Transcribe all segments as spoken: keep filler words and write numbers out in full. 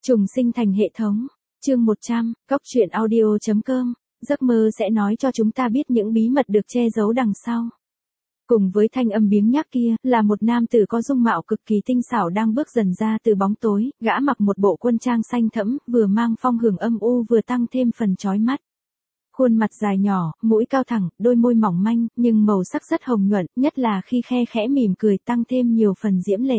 Trùng sinh thành hệ thống. Chương một trăm, Cóc truyện audio chấm com. Giấc mơ sẽ nói cho chúng ta biết những bí mật được che giấu đằng sau. Cùng với thanh âm biếng nhác kia, là một nam tử có dung mạo cực kỳ tinh xảo đang bước dần ra từ bóng tối, gã mặc một bộ quân trang xanh thẫm, vừa mang phong hưởng âm u vừa tăng thêm phần chói mắt. Khuôn mặt dài nhỏ, mũi cao thẳng, đôi môi mỏng manh, nhưng màu sắc rất hồng nhuận, nhất là khi khe khẽ mỉm cười tăng thêm nhiều phần diễm lệ.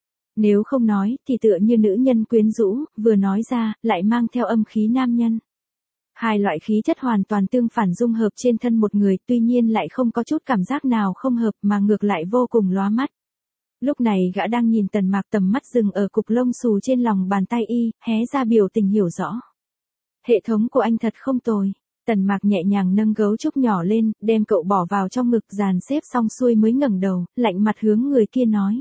Nếu không nói, thì tựa như nữ nhân quyến rũ, vừa nói ra, lại mang theo âm khí nam nhân. Hai loại khí chất hoàn toàn tương phản dung hợp trên thân một người, tuy nhiên lại không có chút cảm giác nào không hợp mà ngược lại vô cùng lóa mắt. Lúc này gã đang nhìn Tần Mạc, tầm mắt dừng ở cục lông xù trên lòng bàn tay y, hé ra biểu tình hiểu rõ. Hệ thống của anh thật không tồi. Tần Mạc nhẹ nhàng nâng gấu trúc nhỏ lên, đem cậu bỏ vào trong ngực, dàn xếp xong xuôi mới ngẩng đầu, lạnh mặt hướng người kia nói.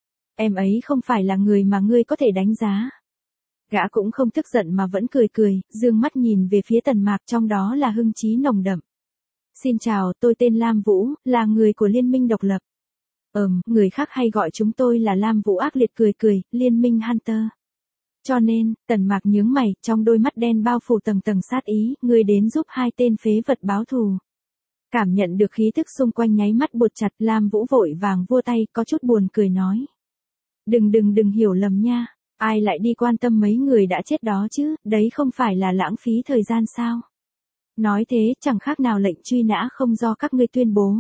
Em ấy không phải là người mà ngươi có thể đánh giá. Gã cũng không tức giận mà vẫn cười cười, dương mắt nhìn về phía Tần Mạc, trong đó là hưng chí nồng đậm. Xin chào, tôi tên Lam Vũ, là người của Liên minh độc lập. Ừm, người khác hay gọi chúng tôi là Lam Vũ, ác liệt cười cười, Liên minh Hunter. Cho nên, Tần Mạc nhướng mày, trong đôi mắt đen bao phủ tầng tầng sát ý, ngươi đến giúp hai tên phế vật báo thù. Cảm nhận được khí tức xung quanh nháy mắt buột chặt, Lam Vũ vội vàng vua tay, có chút buồn cười nói. Đừng đừng đừng hiểu lầm nha, ai lại đi quan tâm mấy người đã chết đó chứ, đấy không phải là lãng phí thời gian sao? Nói thế, chẳng khác nào lệnh truy nã không do các ngươi tuyên bố.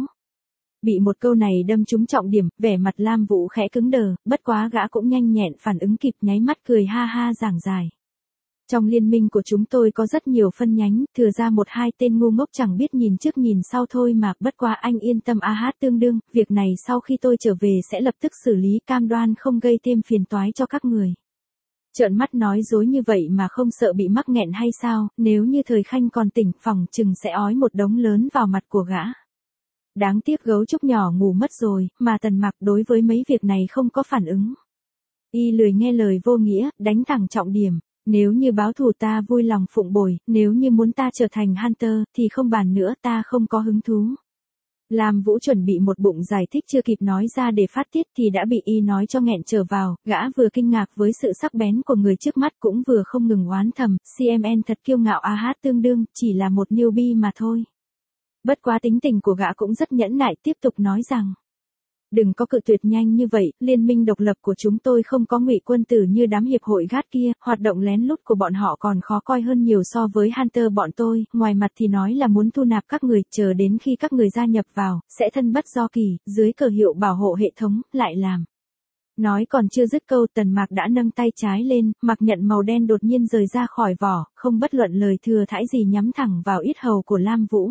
Bị một câu này đâm trúng trọng điểm, vẻ mặt Lam Vũ khẽ cứng đờ, bất quá gã cũng nhanh nhẹn phản ứng kịp, nháy mắt cười ha ha giảng giải. Trong liên minh của chúng tôi có rất nhiều phân nhánh, thừa ra một hai tên ngu ngốc chẳng biết nhìn trước nhìn sau thôi mà, bất quá anh yên tâm a hát tương đương, việc này sau khi tôi trở về sẽ lập tức xử lý, cam đoan không gây thêm phiền toái cho các người. Trợn mắt nói dối như vậy mà không sợ bị mắc nghẹn hay sao, nếu như Thời Khanh còn tỉnh, phòng chừng sẽ ói một đống lớn vào mặt của gã. Đáng tiếc gấu trúc nhỏ ngủ mất rồi, mà Tần Mạc đối với mấy việc này không có phản ứng. Y lười nghe lời vô nghĩa, đánh thẳng trọng điểm. Nếu như báo thù ta vui lòng phụng bồi, nếu như muốn ta trở thành Hunter, thì không bàn nữa, ta không có hứng thú. Lam Vũ chuẩn bị một bụng giải thích chưa kịp nói ra để phát tiết thì đã bị y nói cho nghẹn trở vào, gã vừa kinh ngạc với sự sắc bén của người trước mắt cũng vừa không ngừng oán thầm, xê em en thật kiêu ngạo a hát tương đương, chỉ là một newbie mà thôi. Bất quá tính tình của gã cũng rất nhẫn nại, tiếp tục nói rằng. Đừng có cự tuyệt nhanh như vậy, liên minh độc lập của chúng tôi không có ngụy quân tử như đám hiệp hội gát kia, hoạt động lén lút của bọn họ còn khó coi hơn nhiều so với Hunter bọn tôi, ngoài mặt thì nói là muốn thu nạp các người, chờ đến khi các người gia nhập vào, sẽ thân bất do kỳ, dưới cờ hiệu bảo hộ hệ thống, lại làm. Nói còn chưa dứt câu, Tần Mạc đã nâng tay trái lên, mặc nhận màu đen đột nhiên rời ra khỏi vỏ, không bất luận lời thừa thãi gì nhắm thẳng vào yết hầu của Lam Vũ.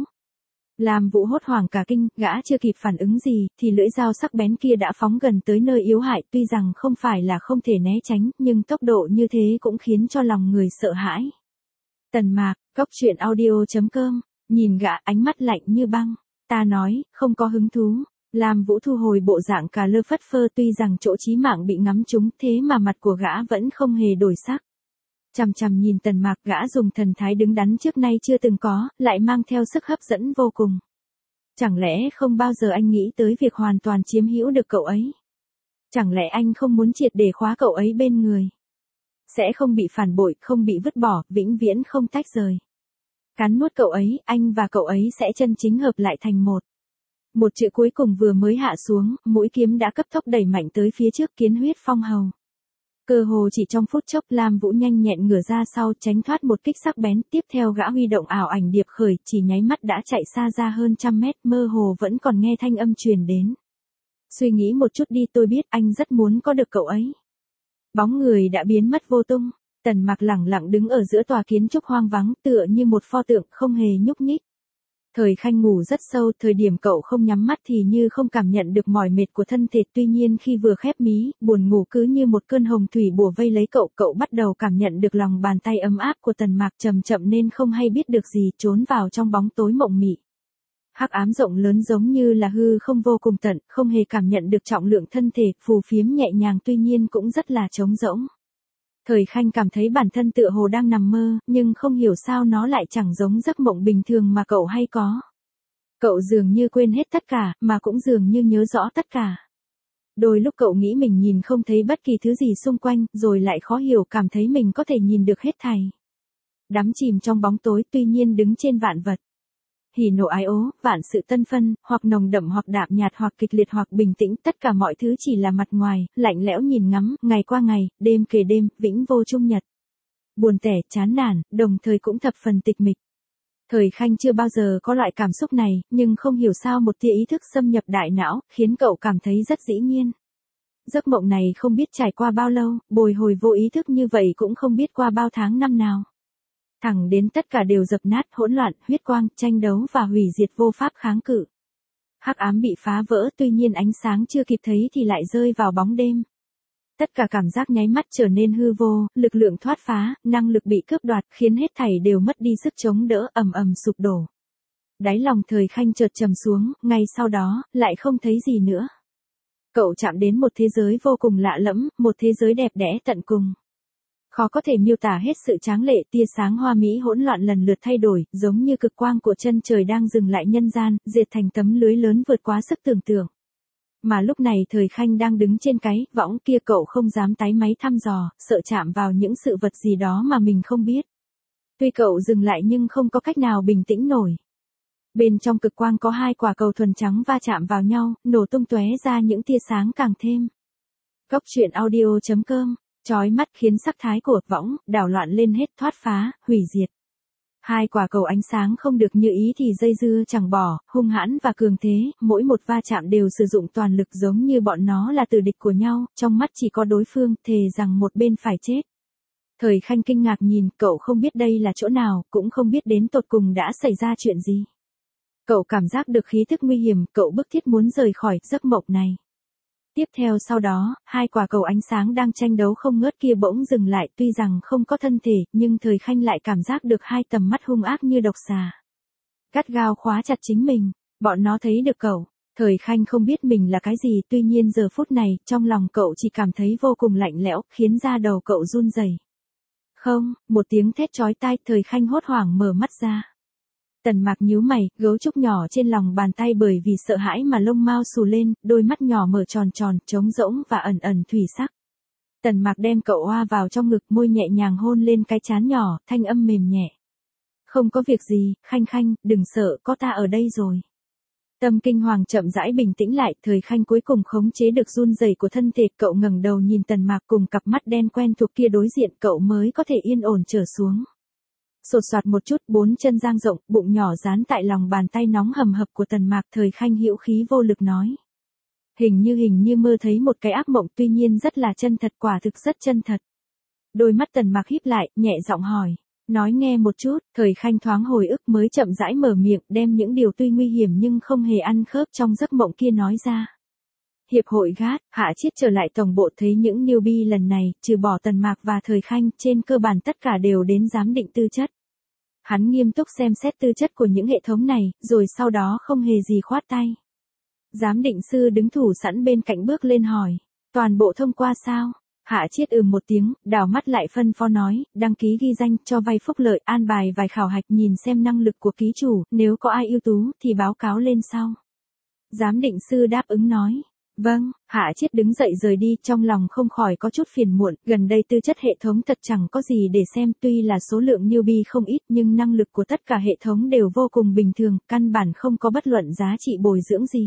Lam Vũ hốt hoảng cả kinh, gã chưa kịp phản ứng gì, thì lưỡi dao sắc bén kia đã phóng gần tới nơi yếu hại, tuy rằng không phải là không thể né tránh, nhưng tốc độ như thế cũng khiến cho lòng người sợ hãi. Tần Mạc, Cóc truyện audio chấm com, nhìn gã ánh mắt lạnh như băng, ta nói, không có hứng thú. Lam Vũ thu hồi bộ dạng cà lơ phất phơ, tuy rằng chỗ chí mạng bị ngắm trúng, thế mà mặt của gã vẫn không hề đổi sắc. Chằm chằm nhìn Tần Mạc, gã dùng thần thái đứng đắn trước nay chưa từng có, lại mang theo sức hấp dẫn vô cùng. Chẳng lẽ không bao giờ anh nghĩ tới việc hoàn toàn chiếm hữu được cậu ấy? Chẳng lẽ anh không muốn triệt để khóa cậu ấy bên người? Sẽ không bị phản bội, không bị vứt bỏ, vĩnh viễn không tách rời. Cắn nuốt cậu ấy, anh và cậu ấy sẽ chân chính hợp lại thành một. Một chữ cuối cùng vừa mới hạ xuống, mũi kiếm đã cấp tốc đẩy mạnh tới phía trước, kiến huyết phong hầu. Cơ hồ chỉ trong phút chốc, Lam Vũ nhanh nhẹn ngửa ra sau, tránh thoát một kích sắc bén, tiếp theo gã huy động ảo ảnh điệp khởi, chỉ nháy mắt đã chạy xa ra hơn trăm mét, mơ hồ vẫn còn nghe thanh âm truyền đến. Suy nghĩ một chút đi, tôi biết anh rất muốn có được cậu ấy. Bóng người đã biến mất vô tung, Tần Mạc lẳng lặng đứng ở giữa tòa kiến trúc hoang vắng, tựa như một pho tượng, không hề nhúc nhích. Thời Khanh ngủ rất sâu, thời điểm cậu không nhắm mắt thì như không cảm nhận được mỏi mệt của thân thể, tuy nhiên khi vừa khép mí, buồn ngủ cứ như một cơn hồng thủy bủa vây lấy cậu, cậu bắt đầu cảm nhận được lòng bàn tay ấm áp của Tần Mạc, chậm chậm nên không hay biết được gì, trốn vào trong bóng tối mộng mị. Hắc ám rộng lớn giống như là hư không vô cùng tận, không hề cảm nhận được trọng lượng thân thể, phù phiếm nhẹ nhàng tuy nhiên cũng rất là trống rỗng. Thời Khanh cảm thấy bản thân tựa hồ đang nằm mơ, nhưng không hiểu sao nó lại chẳng giống giấc mộng bình thường mà cậu hay có. Cậu dường như quên hết tất cả, mà cũng dường như nhớ rõ tất cả. Đôi lúc cậu nghĩ mình nhìn không thấy bất kỳ thứ gì xung quanh, rồi lại khó hiểu cảm thấy mình có thể nhìn được hết thảy. Đắm chìm trong bóng tối tuy nhiên đứng trên vạn vật. Hỉ nộ ái ố, vạn sự tân phân, hoặc nồng đậm hoặc đạm nhạt hoặc kịch liệt hoặc bình tĩnh, tất cả mọi thứ chỉ là mặt ngoài, lạnh lẽo nhìn ngắm, ngày qua ngày, đêm kề đêm, vĩnh vô chung nhật. Buồn tẻ, chán nản, đồng thời cũng thập phần tịch mịch. Thời Khanh chưa bao giờ có loại cảm xúc này, nhưng không hiểu sao một tia ý thức xâm nhập đại não, khiến cậu cảm thấy rất dĩ nhiên. Giấc mộng này không biết trải qua bao lâu, bồi hồi vô ý thức như vậy cũng không biết qua bao tháng năm nào. Thẳng đến tất cả đều dập nát, hỗn loạn, huyết quang, tranh đấu và hủy diệt vô pháp kháng cự. Hắc ám bị phá vỡ, tuy nhiên ánh sáng chưa kịp thấy thì lại rơi vào bóng đêm. Tất cả cảm giác nháy mắt trở nên hư vô, lực lượng thoát phá, năng lực bị cướp đoạt, khiến hết thảy đều mất đi sức chống đỡ, ầm ầm sụp đổ. Đáy lòng Thời Khanh chợt trầm xuống, ngay sau đó, lại không thấy gì nữa. Cậu chạm đến một thế giới vô cùng lạ lẫm, một thế giới đẹp đẽ tận cùng. Khó có thể miêu tả hết sự tráng lệ, tia sáng hoa mỹ hỗn loạn lần lượt thay đổi, giống như cực quang của chân trời đang dừng lại nhân gian, diệt thành tấm lưới lớn vượt quá sức tưởng tượng. Mà lúc này Thời Khanh đang đứng trên cái võng kia, cậu không dám táy máy thăm dò, sợ chạm vào những sự vật gì đó mà mình không biết. Tuy cậu dừng lại nhưng không có cách nào bình tĩnh nổi. Bên trong cực quang có hai quả cầu thuần trắng va chạm vào nhau, nổ tung tóe ra những tia sáng càng thêm. Cốc truyện audio chấm com, chói mắt khiến sắc thái của võng đảo loạn lên hết, thoát phá, hủy diệt. Hai quả cầu ánh sáng không được như ý thì dây dưa chẳng bỏ, hung hãn và cường thế, mỗi một va chạm đều sử dụng toàn lực giống như bọn nó là tử địch của nhau, trong mắt chỉ có đối phương, thề rằng một bên phải chết. Thời Khanh kinh ngạc nhìn, cậu không biết đây là chỗ nào, cũng không biết đến tột cùng đã xảy ra chuyện gì. Cậu cảm giác được khí thức nguy hiểm, cậu bức thiết muốn rời khỏi giấc mộng này. Tiếp theo sau đó, hai quả cầu ánh sáng đang tranh đấu không ngớt kia bỗng dừng lại, tuy rằng không có thân thể, nhưng Thời Khanh lại cảm giác được hai tầm mắt hung ác như độc xà. Gắt gao khóa chặt chính mình, bọn nó thấy được cậu. Thời Khanh không biết mình là cái gì, tuy nhiên giờ phút này, trong lòng cậu chỉ cảm thấy vô cùng lạnh lẽo, khiến da đầu cậu run rẩy. Không, một tiếng thét chói tai, Thời Khanh hốt hoảng mở mắt ra. Tần Mạc nhíu mày, gấu trúc nhỏ trên lòng bàn tay bởi vì sợ hãi mà lông mao xù lên, đôi mắt nhỏ mở tròn tròn, trống rỗng và ẩn ẩn thủy sắc. Tần Mạc đem cậu oa vào trong ngực, môi nhẹ nhàng hôn lên cái trán nhỏ, thanh âm mềm nhẹ. Không có việc gì, Khanh Khanh, đừng sợ, có ta ở đây rồi. Tâm kinh hoàng chậm rãi bình tĩnh lại, Thời Khanh cuối cùng khống chế được run rẩy của thân thể, cậu ngẩng đầu nhìn Tần Mạc cùng cặp mắt đen quen thuộc kia đối diện, cậu mới có thể yên ổn trở xuống. Sột soạt một chút, bốn chân dang rộng, bụng nhỏ dán tại lòng bàn tay nóng hầm hập của Tần Mạc. Thời Khanh hữu khí vô lực nói. Hình như hình như mơ thấy một cái ác mộng, tuy nhiên rất là chân thật, quả thực rất chân thật. Đôi mắt Tần Mạc híp lại, nhẹ giọng hỏi. Nói nghe một chút. Thời Khanh thoáng hồi ức mới chậm rãi mở miệng, đem những điều tuy nguy hiểm nhưng không hề ăn khớp trong giấc mộng kia nói ra. Hiệp hội gát, Hạ Chiết trở lại tổng bộ thấy những newbie lần này, trừ bỏ Tần Mạc và Thời Khanh, trên cơ bản tất cả đều đến giám định tư chất. Hắn nghiêm túc xem xét tư chất của những hệ thống này, rồi sau đó không hề gì khoát tay. Giám định sư đứng thủ sẵn bên cạnh bước lên hỏi, toàn bộ thông qua sao? Hạ Chiết ừm một tiếng, đảo mắt lại phân phó nói, đăng ký ghi danh, cho vay phúc lợi, an bài vài khảo hạch, nhìn xem năng lực của ký chủ, nếu có ai ưu tú thì báo cáo lên sau. Giám định sư đáp ứng nói. Vâng, Hạ Chiết đứng dậy rời đi, trong lòng không khỏi có chút phiền muộn, gần đây tư chất hệ thống thật chẳng có gì để xem, tuy là số lượng newbie không ít nhưng năng lực của tất cả hệ thống đều vô cùng bình thường, căn bản không có bất luận giá trị bồi dưỡng gì.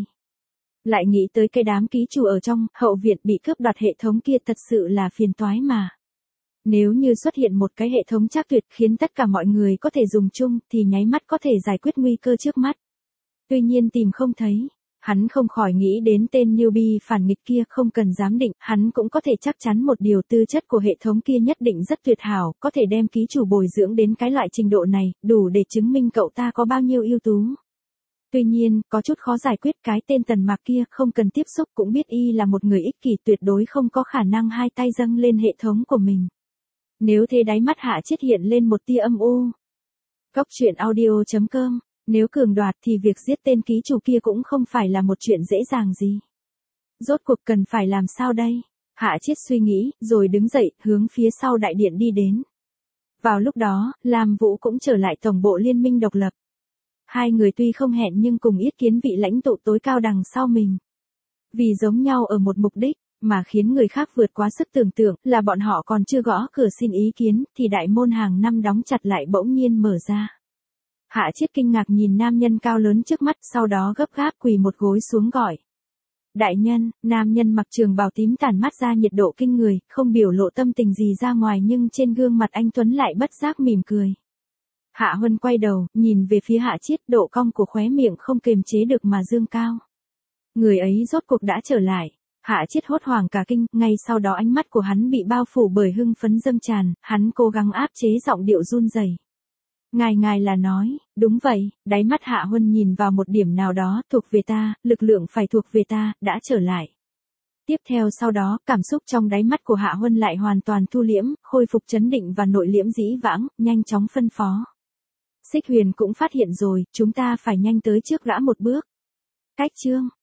Lại nghĩ tới cái đám ký chủ ở trong hậu viện bị cướp đoạt hệ thống kia, thật sự là phiền toái mà. Nếu như xuất hiện một cái hệ thống chắc tuyệt khiến tất cả mọi người có thể dùng chung thì nháy mắt có thể giải quyết nguy cơ trước mắt. Tuy nhiên tìm không thấy. Hắn không khỏi nghĩ đến tên newbie phản nghịch kia, không cần giám định, hắn cũng có thể chắc chắn một điều, tư chất của hệ thống kia nhất định rất tuyệt hảo, có thể đem ký chủ bồi dưỡng đến cái loại trình độ này, đủ để chứng minh cậu ta có bao nhiêu ưu tú. Tuy nhiên, có chút khó giải quyết, cái tên Tần Mạc kia không cần tiếp xúc cũng biết y là một người ích kỷ, tuyệt đối không có khả năng hai tay dâng lên hệ thống của mình. Nếu thế đáy mắt Hạ Chiết hiện lên một tia âm u. Cốc truyện audio chấm com. Nếu cường đoạt thì việc giết tên ký chủ kia cũng không phải là một chuyện dễ dàng gì. Rốt cuộc cần phải làm sao đây? Hạ Chiết suy nghĩ, rồi đứng dậy, hướng phía sau đại điện đi đến. Vào lúc đó, Lam Vũ cũng trở lại tổng bộ liên minh độc lập. Hai người tuy không hẹn nhưng cùng yết kiến vị lãnh tụ tối cao đằng sau mình. Vì giống nhau ở một mục đích, mà khiến người khác vượt quá sức tưởng tượng, là bọn họ còn chưa gõ cửa xin ý kiến, thì đại môn hàng năm đóng chặt lại bỗng nhiên mở ra. Hạ Chiết kinh ngạc nhìn nam nhân cao lớn trước mắt, sau đó gấp gáp quỳ một gối xuống gọi. Đại nhân. Nam nhân mặc trường bào tím tản mát ra nhiệt độ kinh người, không biểu lộ tâm tình gì ra ngoài nhưng trên gương mặt anh Tuấn lại bất giác mỉm cười. Hạ Huân quay đầu, nhìn về phía Hạ Chiết, độ cong của khóe miệng không kềm chế được mà dương cao. Người ấy rốt cuộc đã trở lại. Hạ Chiết hốt hoảng cả kinh, ngay sau đó ánh mắt của hắn bị bao phủ bởi hưng phấn dâng tràn, hắn cố gắng áp chế giọng điệu run rẩy. Ngài ngài là nói, đúng vậy, đáy mắt Hạ Huân nhìn vào một điểm nào đó, thuộc về ta, lực lượng phải thuộc về ta, đã trở lại. Tiếp theo sau đó, cảm xúc trong đáy mắt của Hạ Huân lại hoàn toàn thu liễm, khôi phục trấn định và nội liễm dĩ vãng, nhanh chóng phân phó. Xích Huyền cũng phát hiện rồi, chúng ta phải nhanh tới trước gã một bước. Cách chương